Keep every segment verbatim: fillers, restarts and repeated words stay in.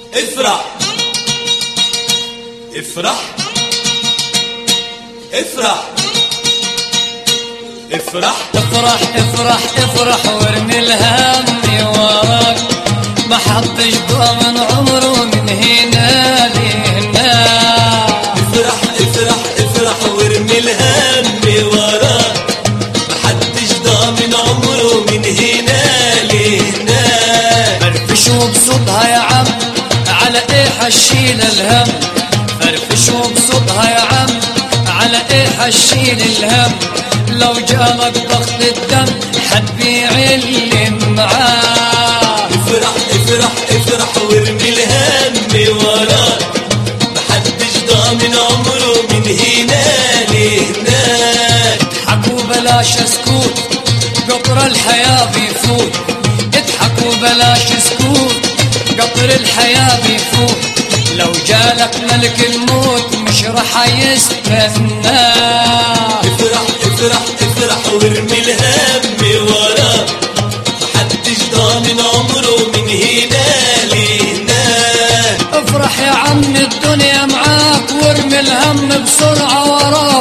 افرح افرح افرح افرح افرح افرح افرح وارمي الهم وراك، ما حطش ضامن عمره من هنا لهنا. افرح افرح افرح وارمي الهم وراك، ما حدش ضامن عمره من هنا لهنا. فرفش وبصوتها يا عم، على ايه حشيل الهم؟ فرفش وبصوتها يا عم، على ايه حشيل الهم؟ لو جالك ضغط الدم حتبيع اللي معاه. افرح افرح افرح وارمي الهم وراك، محدش ضامن عمره من هنا لهناك. اضحك وبلاش سكوت، قطر الحياة بيفوت. اضحك وبلاش سكوت، قطر الحياة بيفوت. لو جالك ملك الموت مش رح يستنى. افرح افرح افرح وارمي الهم وراك، محدش ضامن عمره من هنا لهناك. افرح يا عم الدنيا معاك، وارمي الهم بسرعة وراك.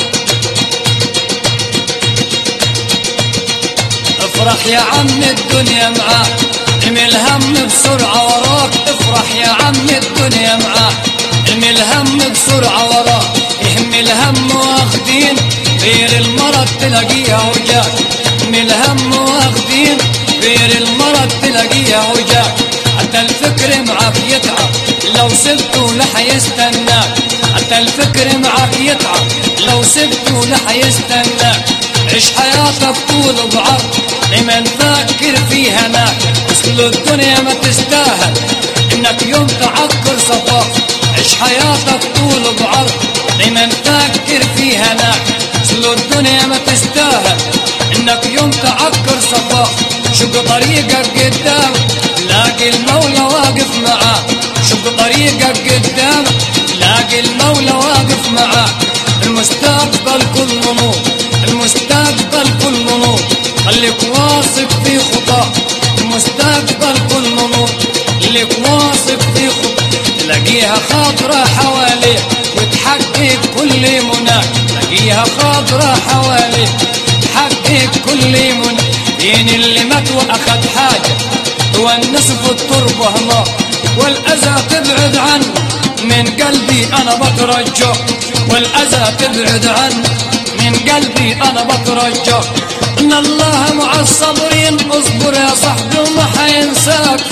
افرح يا عم الدنيا معاك، ارمي الهم بسرعة وراك. افرح يا عم الدنيا معاك، ارمي الهم بسرعة وراك. يهم الهم واخدين غير المرض تلاقيها وجاك. يهم الهم واخدين غير المرض تلاقيها وجاك. حتى الفكر معاك يتعب لو سبته لح يستناك. حتى الفكر معاك يتعب لو سبته لح يستناك. عيش حياتك طول بعرض، دايما فكر في هناك. اصل الدنيا ما تستاهل انك يوم تعكر صفاك. عيش حياتك طول بعرض، دايما فكر في هناك. اصل الدنيا ما تستاهل انك يوم تعكر صفاك. شق طريقك قدام لاقي المولى واقف معاك. شق طريقك قدام لاقي المولى واقف معاك. المستقبل كله نور، المستقبل كله نور، خليك واثق في خطاك. المستقبل كله نور، خليك واثق في خطاك. تلاقيها خاطرة حواليك وتحقق كل مناك. تلاقيها خاطرة حواليك تحقق كل مناك. دين اللي مات واخد حاجة تونس في التربة هناك، والأذى تبعد عنه من قلبي أنا بترجاك. والأذى تبعد عنه من قلبي أنا بترجاك. إن الله مع الصابرين، اصبر يا صاحبي وما حينساك.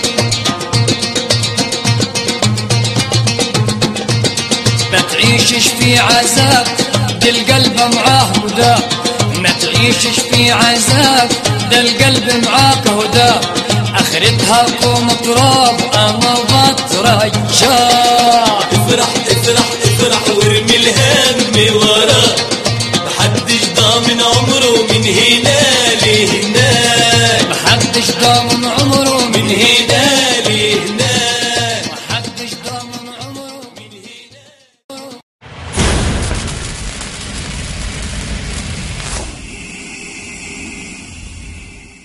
ما تعيشش في عذاب دي القلب معاه هدى. ما تعيشش في عذاب ده القلب معاك هدى. اخرتها قوم تراب انا بترجاك.